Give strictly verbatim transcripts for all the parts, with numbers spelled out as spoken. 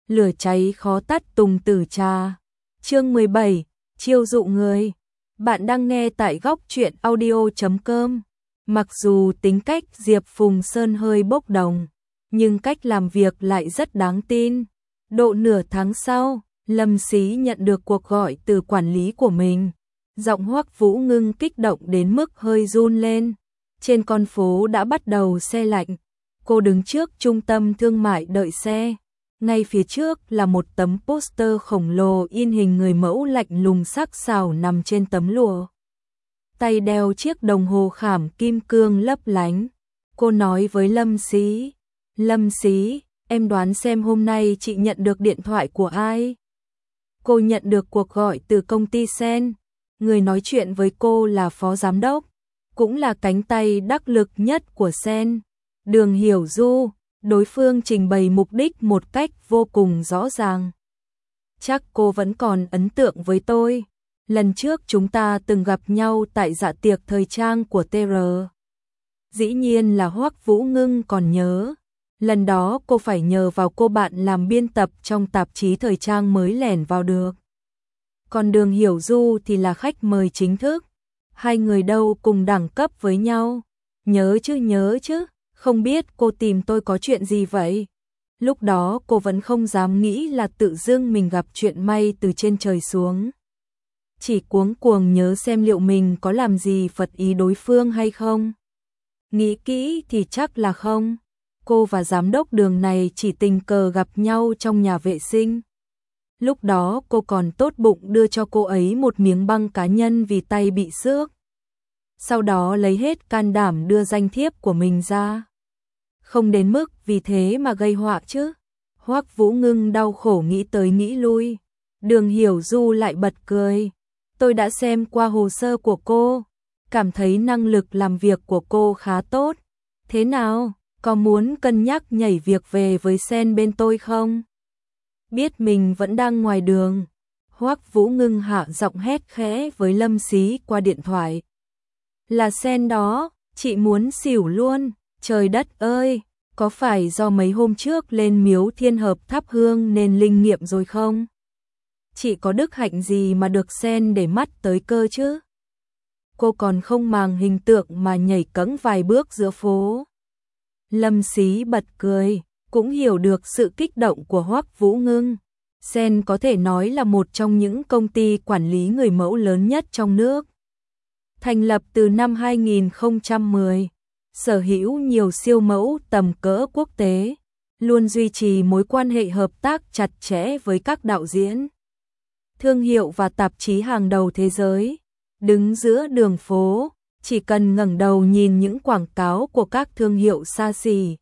lửa cháy khó tắt tùng tử trà. Chương mười bảy, chiêu dụ người. Bạn đang nghe tại góc truyện audio chấm com. Mặc dù tính cách Diệp Phùng Sơn hơi bốc đồng, nhưng cách làm việc lại rất đáng tin. Độ nửa tháng sau, Lâm Xí nhận được cuộc gọi từ quản lý của mình. Giọng Hoắc Vũ Ngưng kích động đến mức hơi run lên. Trên con phố đã bắt đầu se lạnh. Cô đứng trước trung tâm thương mại đợi xe. Ngay phía trước là một tấm poster khổng lồ in hình người mẫu lạnh lùng sắc sảo nằm trên tấm lụa. Tay đeo chiếc đồng hồ khảm kim cương lấp lánh. Cô nói với Lâm Xí, Lâm Xí, em đoán xem hôm nay chị nhận được điện thoại của ai? Cô nhận được cuộc gọi từ công ty Sen. Người nói chuyện với cô là phó giám đốc, cũng là cánh tay đắc lực nhất của Sen, Đường Hiểu Du. Đối phương trình bày mục đích một cách vô cùng rõ ràng. Chắc cô vẫn còn ấn tượng với tôi. Lần trước chúng ta từng gặp nhau tại dạ tiệc thời trang của tê rờ. Dĩ nhiên là Hoắc Vũ Ngưng còn nhớ. Lần đó cô phải nhờ vào cô bạn làm biên tập trong tạp chí thời trang mới lẻn vào được. Còn Đường Hiểu Du thì là khách mời chính thức. Hai người đâu cùng đẳng cấp với nhau. Nhớ chứ nhớ chứ. Không biết cô tìm tôi có chuyện gì vậy? Lúc đó cô vẫn không dám nghĩ là tự dưng mình gặp chuyện may từ trên trời xuống. Chỉ cuống cuồng nhớ xem liệu mình có làm gì phật ý đối phương hay không. Nghĩ kỹ thì chắc là không. Cô và giám đốc Đường này chỉ tình cờ gặp nhau trong nhà vệ sinh. Lúc đó cô còn tốt bụng đưa cho cô ấy một miếng băng cá nhân vì tay bị xước. Sau đó lấy hết can đảm đưa danh thiếp của mình ra. Không đến mức vì thế mà gây họa chứ. Hoắc Vũ Ngưng đau khổ nghĩ tới nghĩ lui. Đường Hiểu Du lại bật cười. Tôi đã xem qua hồ sơ của cô, cảm thấy năng lực làm việc của cô khá tốt. Thế nào, có muốn cân nhắc nhảy việc về với Sen bên tôi không? Biết mình vẫn đang ngoài đường, Hoắc Vũ Ngưng hạ giọng hét khẽ với Lâm Xí qua điện thoại. Là Sen đó, chị muốn xỉu luôn. Trời đất ơi, có phải do mấy hôm trước lên miếu Thiên Hợp thắp hương nên linh nghiệm rồi không? Chị có đức hạnh gì mà được Sen để mắt tới cơ chứ? Cô còn không màng hình tượng mà nhảy cẫng vài bước giữa phố. Lâm Xí bật cười, cũng hiểu được sự kích động của Hoắc Vũ Ngưng. Sen có thể nói là một trong những công ty quản lý người mẫu lớn nhất trong nước. Thành lập từ năm hai nghìn không trăm mười. Sở hữu nhiều siêu mẫu tầm cỡ quốc tế, luôn duy trì mối quan hệ hợp tác chặt chẽ với các đạo diễn, thương hiệu và tạp chí hàng đầu thế giới. Đứng giữa đường phố, chỉ cần ngẩng đầu nhìn những quảng cáo của các thương hiệu xa xỉ,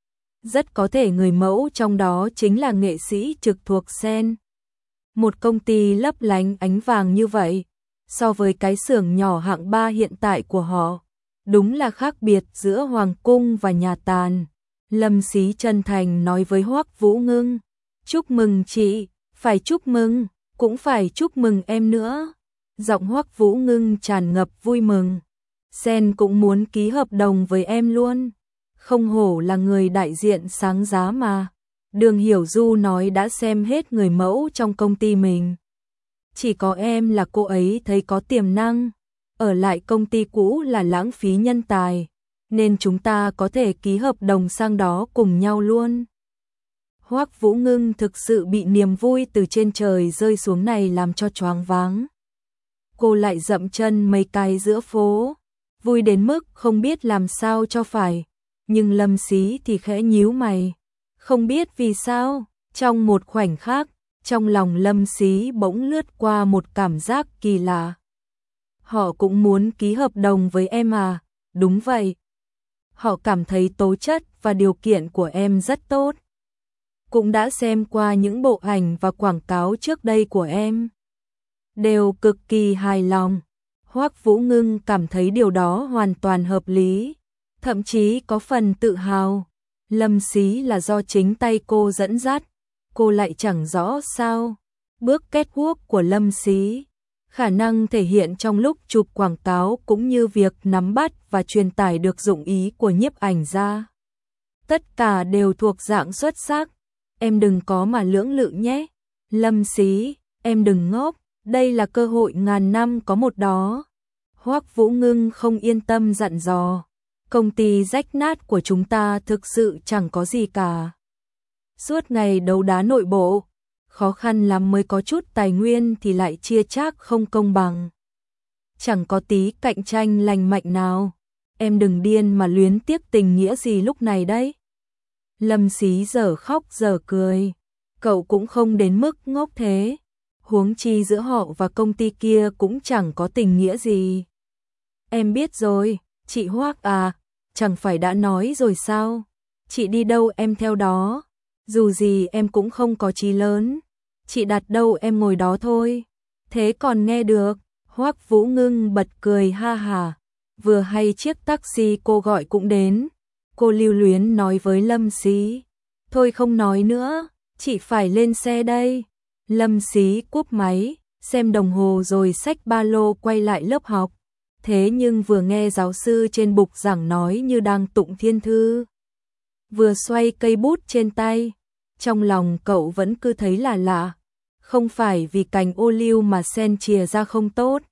rất có thể người mẫu trong đó chính là nghệ sĩ trực thuộc Sen. Một công ty lấp lánh ánh vàng như vậy, so với cái xưởng nhỏ hạng ba hiện tại của họ, đúng là khác biệt giữa hoàng cung và nhà tàn. Lâm Xí chân thành nói với Hoắc Vũ Ngưng, chúc mừng chị, phải chúc mừng, cũng phải chúc mừng em nữa. Giọng Hoắc Vũ Ngưng tràn ngập vui mừng. Sen cũng muốn ký hợp đồng với em luôn. Không hổ là người đại diện sáng giá mà. Đường Hiểu Du nói đã xem hết người mẫu trong công ty mình. Chỉ có em là cô ấy thấy có tiềm năng. Ở lại công ty cũ là lãng phí nhân tài, nên chúng ta có thể ký hợp đồng sang đó cùng nhau luôn. Hoắc Vũ Ngưng thực sự bị niềm vui từ trên trời rơi xuống này làm cho choáng váng. Cô lại dậm chân mấy cái giữa phố, vui đến mức không biết làm sao cho phải. Nhưng Lâm Xí thì khẽ nhíu mày, không biết vì sao, trong một khoảnh khắc, trong lòng Lâm Xí bỗng lướt qua một cảm giác kỳ lạ. Họ cũng muốn ký hợp đồng với em à? Đúng vậy. Họ cảm thấy tố chất và điều kiện của em rất tốt. Cũng đã xem qua những bộ ảnh và quảng cáo trước đây của em. Đều cực kỳ hài lòng. Hoắc Vũ Ngưng cảm thấy điều đó hoàn toàn hợp lý. Thậm chí có phần tự hào. Lâm Xí là do chính tay cô dẫn dắt. Cô lại chẳng rõ sao. Bước catwalk của Lâm Xí, khả năng thể hiện trong lúc chụp quảng cáo cũng như việc nắm bắt và truyền tải được dụng ý của nhiếp ảnh gia. Tất cả đều thuộc dạng xuất sắc. em đừng có mà lưỡng lự nhé. Lâm Xí, em đừng ngốc, đây là cơ hội ngàn năm có một đó. Hoắc Vũ Ngưng không yên tâm dặn dò. Công ty rách nát của chúng ta thực sự chẳng có gì cả. Suốt ngày đấu đá nội bộ, khó khăn lắm mới có chút tài nguyên thì lại chia chác không công bằng. Chẳng có tí cạnh tranh lành mạnh nào. Em đừng điên mà luyến tiếc tình nghĩa gì lúc này đấy. Lâm Xí giờ khóc giờ cười. Cậu cũng không đến mức ngốc thế. Huống chi giữa họ và công ty kia cũng chẳng có tình nghĩa gì. Em biết rồi, chị Hoắc à, chẳng phải đã nói rồi sao? Chị đi đâu em theo đó. Dù gì em cũng không có chí lớn. Chị đặt đâu em ngồi đó thôi. Thế còn nghe được. Hoắc Vũ Ngưng bật cười ha hà. Vừa hay chiếc taxi cô gọi cũng đến. Cô lưu luyến nói với Lâm Xí. Thôi không nói nữa, chị phải lên xe đây. Lâm Xí cúp máy, xem đồng hồ rồi xách ba lô quay lại lớp học. Thế nhưng vừa nghe giáo sư trên bục giảng nói như đang tụng thiên thư. Vừa xoay cây bút trên tay. Trong lòng cậu vẫn cứ thấy là lạ. Không phải vì cành ô liu mà sen chìa ra không tốt.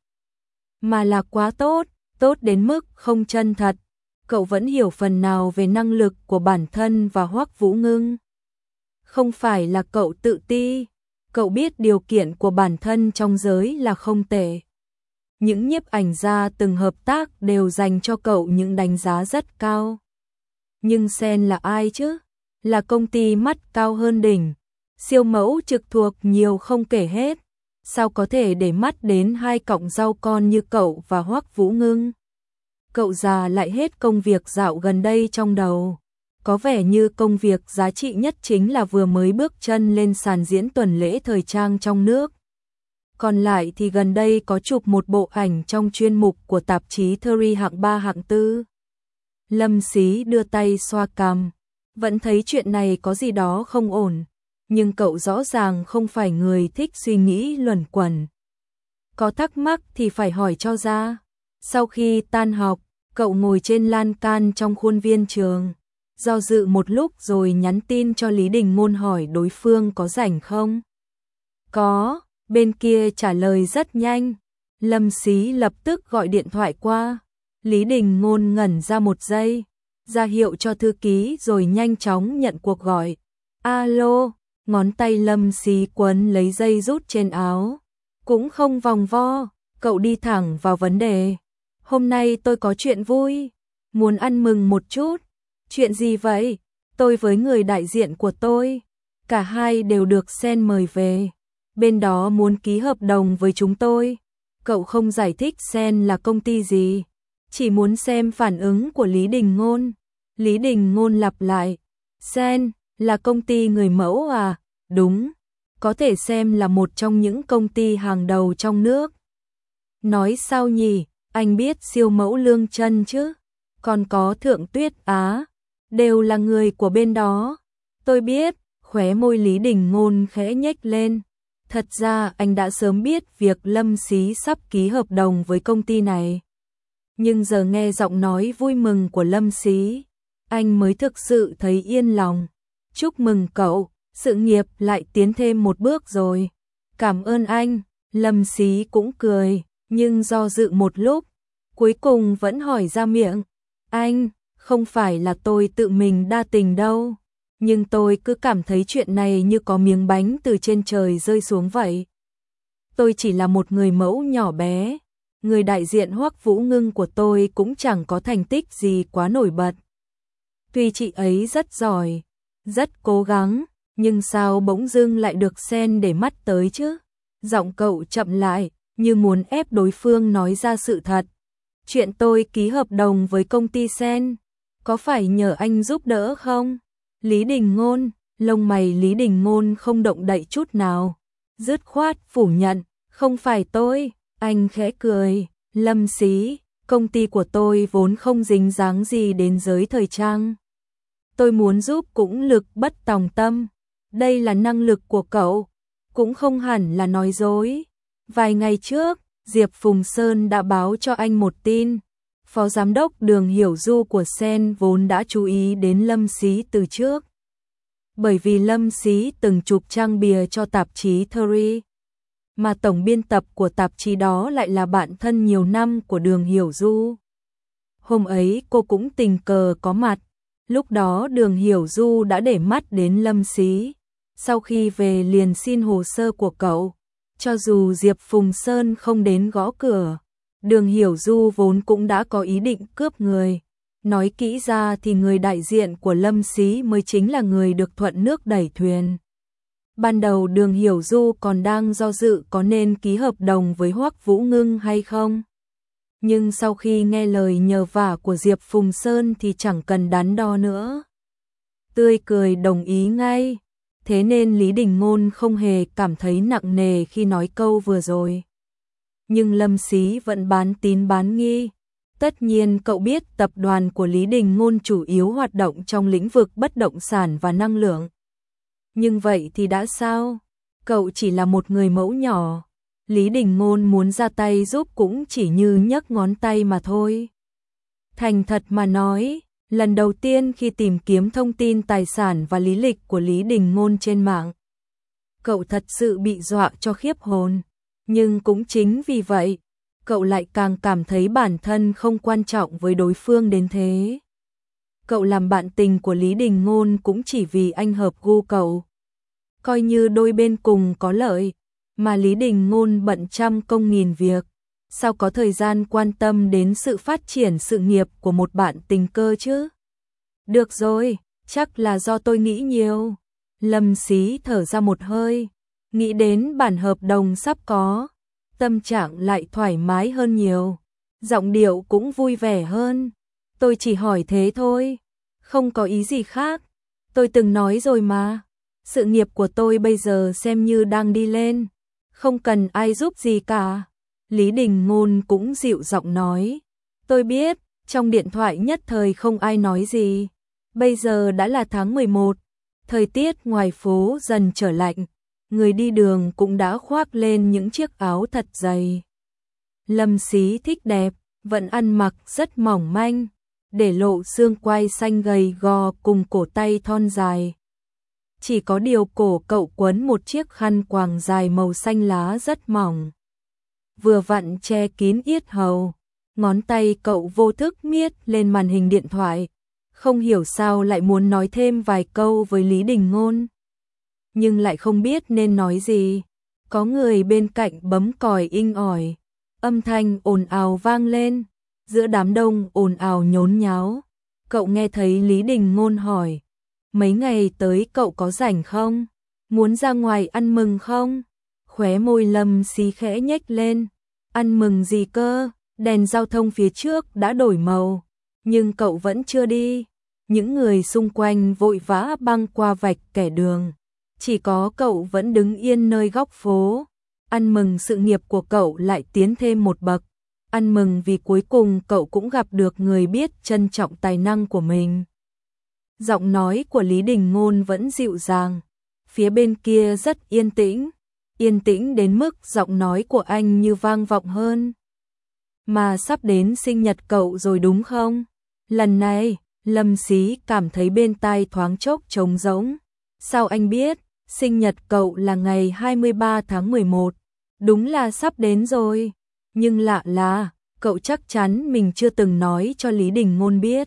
Mà là quá tốt, tốt đến mức không chân thật. Cậu vẫn hiểu phần nào về năng lực của bản thân và Hoắc Vũ Ngưng. Không phải là cậu tự ti. Cậu biết điều kiện của bản thân trong giới là không tệ. Những nhiếp ảnh gia từng hợp tác đều dành cho cậu những đánh giá rất cao. Nhưng Sen là ai chứ? Là công ty mắt cao hơn đỉnh. Siêu mẫu trực thuộc nhiều không kể hết. Sao có thể để mắt đến hai cọng rau con như cậu và Hoắc Vũ Ngưng? Cậu già lại hết công việc dạo gần đây trong đầu. Có vẻ như công việc giá trị nhất chính là vừa mới bước chân lên sàn diễn tuần lễ thời trang trong nước. Còn lại thì gần đây có chụp một bộ ảnh trong chuyên mục của tạp chí Thuri hạng ba hạng tư. Lâm Xí đưa tay xoa cằm, vẫn thấy chuyện này có gì đó không ổn, nhưng cậu rõ ràng không phải người thích suy nghĩ luẩn quẩn. Có thắc mắc thì phải hỏi cho ra. Sau khi tan học, cậu ngồi trên lan can trong khuôn viên trường, do dự một lúc rồi nhắn tin cho Lý Đình Ngôn hỏi đối phương có rảnh không. Có, bên kia trả lời rất nhanh. Lâm Xí lập tức gọi điện thoại qua. Lý Đình Ngôn ngẩn ra một giây, ra hiệu cho thư ký rồi nhanh chóng nhận cuộc gọi. Alo, ngón tay Lâm Xí quấn lấy dây rút trên áo. Cũng không vòng vo, cậu đi thẳng vào vấn đề. Hôm nay tôi có chuyện vui, muốn ăn mừng một chút. Chuyện gì vậy? Tôi với người đại diện của tôi, cả hai đều được Sen mời về. Bên đó muốn ký hợp đồng với chúng tôi. Cậu không giải thích Sen là công ty gì, chỉ muốn xem phản ứng của Lý Đình Ngôn. Lý Đình Ngôn lặp lại, Sen là công ty người mẫu à? Đúng, có thể xem là một trong những công ty hàng đầu trong nước. Nói sao nhỉ, anh biết siêu mẫu Lương Chân chứ? Còn có Thượng Tuyết Á, đều là người của bên đó. Tôi biết, khóe môi Lý Đình Ngôn khẽ nhếch lên. Thật ra anh đã sớm biết việc Lâm Xí sắp ký hợp đồng với công ty này. Nhưng giờ nghe giọng nói vui mừng của Lâm Xí, anh mới thực sự thấy yên lòng. Chúc mừng cậu, sự nghiệp lại tiến thêm một bước rồi. Cảm ơn anh. Lâm Xí cũng cười, nhưng do dự một lúc, cuối cùng vẫn hỏi ra miệng. Anh, không phải là tôi tự mình đa tình đâu, nhưng tôi cứ cảm thấy chuyện này như có miếng bánh từ trên trời rơi xuống vậy. Tôi chỉ là một người mẫu nhỏ bé, người đại diện Hoắc Vũ Ngưng của tôi cũng chẳng có thành tích gì quá nổi bật. Tuy chị ấy rất giỏi, rất cố gắng, nhưng sao bỗng dưng lại được Sen để mắt tới chứ? Giọng cậu chậm lại, như muốn ép đối phương nói ra sự thật. Chuyện tôi ký hợp đồng với công ty Sen, có phải nhờ anh giúp đỡ không? Lý Đình Ngôn, lông mày Lý Đình Ngôn không động đậy chút nào, dứt khoát phủ nhận, không phải tôi. Anh khẽ cười, Lâm Xí, công ty của tôi vốn không dính dáng gì đến giới thời trang. Tôi muốn giúp cũng lực bất tòng tâm. Đây là năng lực của cậu, cũng không hẳn là nói dối. Vài ngày trước, Diệp Phùng Sơn đã báo cho anh một tin. Phó giám đốc Đường Hiểu Du của Sen vốn đã chú ý đến Lâm Xí từ trước. bởi vì Lâm Xí từng chụp trang bìa cho tạp chí Theory, mà tổng biên tập của tạp chí đó lại là bạn thân nhiều năm của Đường Hiểu Du. Hôm ấy cô cũng tình cờ có mặt, lúc đó Đường Hiểu Du đã để mắt đến Lâm Xí, sau khi về liền xin hồ sơ của cậu, cho dù Diệp Phùng Sơn không đến gõ cửa. Đường Hiểu Du vốn cũng đã có ý định cướp người. Nói kỹ ra thì người đại diện của Lâm Xí mới chính là người được thuận nước đẩy thuyền. Ban đầu Đường Hiểu Du còn đang do dự có nên ký hợp đồng với Hoắc Vũ Ngưng hay không. Nhưng sau khi nghe lời nhờ vả của Diệp Phùng Sơn thì chẳng cần đắn đo nữa. Tươi cười đồng ý ngay. Thế nên Lý Đình Ngôn không hề cảm thấy nặng nề khi nói câu vừa rồi. Nhưng Lâm Xí vẫn bán tín bán nghi. Tất nhiên cậu biết tập đoàn của Lý Đình Ngôn chủ yếu hoạt động trong lĩnh vực bất động sản và năng lượng. Nhưng vậy thì đã sao? Cậu chỉ là một người mẫu nhỏ. Lý Đình Ngôn muốn ra tay giúp cũng chỉ như nhấc ngón tay mà thôi. Thành thật mà nói, lần đầu tiên khi tìm kiếm thông tin tài sản và lý lịch của Lý Đình Ngôn trên mạng, cậu thật sự bị dọa cho khiếp hồn. Nhưng cũng chính vì vậy, cậu lại càng cảm thấy bản thân không quan trọng với đối phương đến thế. Cậu làm bạn tình của Lý Đình Ngôn cũng chỉ vì anh hợp gu cậu. Coi như đôi bên cùng có lợi, mà Lý Đình Ngôn bận trăm công nghìn việc, sao có thời gian quan tâm đến sự phát triển sự nghiệp của một bạn tình cơ chứ? Được rồi, chắc là do tôi nghĩ nhiều. Lâm Xí thở ra một hơi, nghĩ đến bản hợp đồng sắp có, tâm trạng lại thoải mái hơn nhiều, giọng điệu cũng vui vẻ hơn. Tôi chỉ hỏi thế thôi, không có ý gì khác. Tôi từng nói rồi mà, sự nghiệp của tôi bây giờ xem như đang đi lên, không cần ai giúp gì cả. Lý Đình Ngôn cũng dịu giọng nói. Tôi biết, trong điện thoại nhất thời không ai nói gì. Bây giờ đã là tháng mười một, thời tiết ngoài phố dần trở lạnh, người đi đường cũng đã khoác lên những chiếc áo thật dày. Lâm Xí thích đẹp, vẫn ăn mặc rất mỏng manh, để lộ xương quai xanh gầy gò cùng cổ tay thon dài. Chỉ có điều cổ cậu quấn một chiếc khăn quàng dài màu xanh lá rất mỏng, vừa vặn che kín yết hầu. Ngón tay cậu vô thức miết lên màn hình điện thoại, không hiểu sao lại muốn nói thêm vài câu với Lý Đình Ngôn, nhưng lại không biết nên nói gì. Có người bên cạnh bấm còi inh ỏi, âm thanh ồn ào vang lên, giữa đám đông ồn ào nhốn nháo. Cậu nghe thấy Lý Đình Ngôn hỏi, mấy ngày tới cậu có rảnh không? Muốn ra ngoài ăn mừng không? Khóe môi Lâm Xí khẽ nhếch lên, ăn mừng gì cơ? Đèn giao thông phía trước đã đổi màu, nhưng cậu vẫn chưa đi. Những người xung quanh vội vã băng qua vạch kẻ đường, chỉ có cậu vẫn đứng yên nơi góc phố. Ăn mừng sự nghiệp của cậu lại tiến thêm một bậc, ăn mừng vì cuối cùng cậu cũng gặp được người biết trân trọng tài năng của mình. Giọng nói của Lý Đình Ngôn vẫn dịu dàng, phía bên kia rất yên tĩnh, yên tĩnh đến mức giọng nói của anh như vang vọng hơn. Mà sắp đến sinh nhật cậu rồi đúng không? Lần này, Lâm Xí cảm thấy bên tai thoáng chốc trống rỗng. Sao anh biết? Sinh nhật cậu là ngày hai mươi ba tháng mười một. Đúng là sắp đến rồi. Nhưng lạ là, cậu chắc chắn mình chưa từng nói cho Lý Đình Ngôn biết.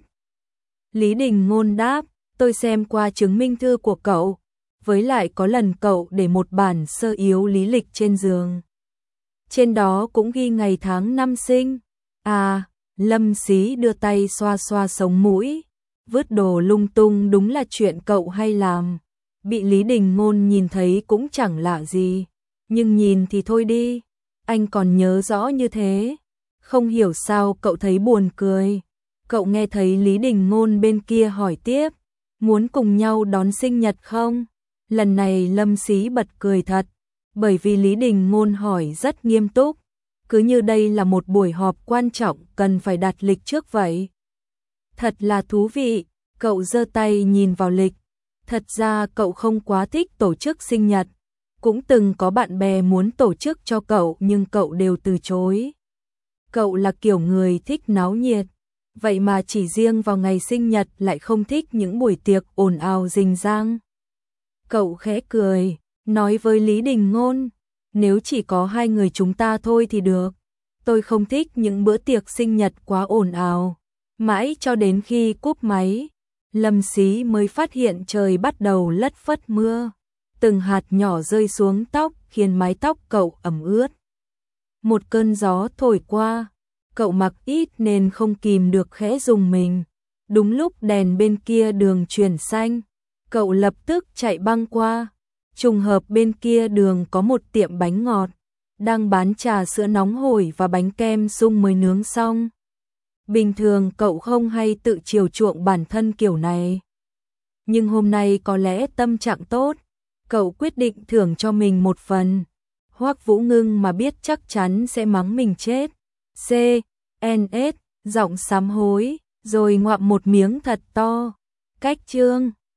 Lý Đình Ngôn đáp, tôi xem qua chứng minh thư của cậu. Với lại có lần cậu để một bản sơ yếu lý lịch trên giường. Trên đó cũng ghi ngày tháng năm sinh. À, Lâm Xí đưa tay xoa xoa sống mũi. Vứt đồ lung tung đúng là chuyện cậu hay làm. Bị Lý Đình Ngôn nhìn thấy cũng chẳng lạ gì. Nhưng nhìn thì thôi đi. Anh còn nhớ rõ như thế. Không hiểu sao cậu thấy buồn cười. Cậu nghe thấy Lý Đình Ngôn bên kia hỏi tiếp. Muốn cùng nhau đón sinh nhật không? Lần này Lâm Xí bật cười thật. Bởi vì Lý Đình Ngôn hỏi rất nghiêm túc, cứ như đây là một buổi họp quan trọng cần phải đặt lịch trước vậy. Thật là thú vị, cậu giơ tay nhìn vào lịch. Thật ra cậu không quá thích tổ chức sinh nhật, cũng từng có bạn bè muốn tổ chức cho cậu nhưng cậu đều từ chối. Cậu là kiểu người thích náo nhiệt, vậy mà chỉ riêng vào ngày sinh nhật lại không thích những buổi tiệc ồn ào rình rang. Cậu khẽ cười, nói với Lý Đình Ngôn, nếu chỉ có hai người chúng ta thôi thì được. Tôi không thích những bữa tiệc sinh nhật quá ồn ào. Mãi cho đến khi cúp máy, Lâm Xí mới phát hiện trời bắt đầu lất phất mưa. Từng hạt nhỏ rơi xuống tóc khiến mái tóc cậu ẩm ướt. Một cơn gió thổi qua, cậu mặc ít nên không kìm được khẽ rùng mình. Đúng lúc đèn bên kia đường chuyển xanh, cậu lập tức chạy băng qua. Trùng hợp bên kia đường có một tiệm bánh ngọt, đang bán trà sữa nóng hổi và bánh kem sung mới nướng xong. Bình thường cậu không hay tự chiều chuộng bản thân kiểu này. Nhưng hôm nay có lẽ tâm trạng tốt, cậu quyết định thưởng cho mình một phần. Hoắc Vũ Ngưng mà biết chắc chắn sẽ mắng mình chết. C, N, S, giọng sám hối, rồi ngoạm một miếng thật to. Cách chương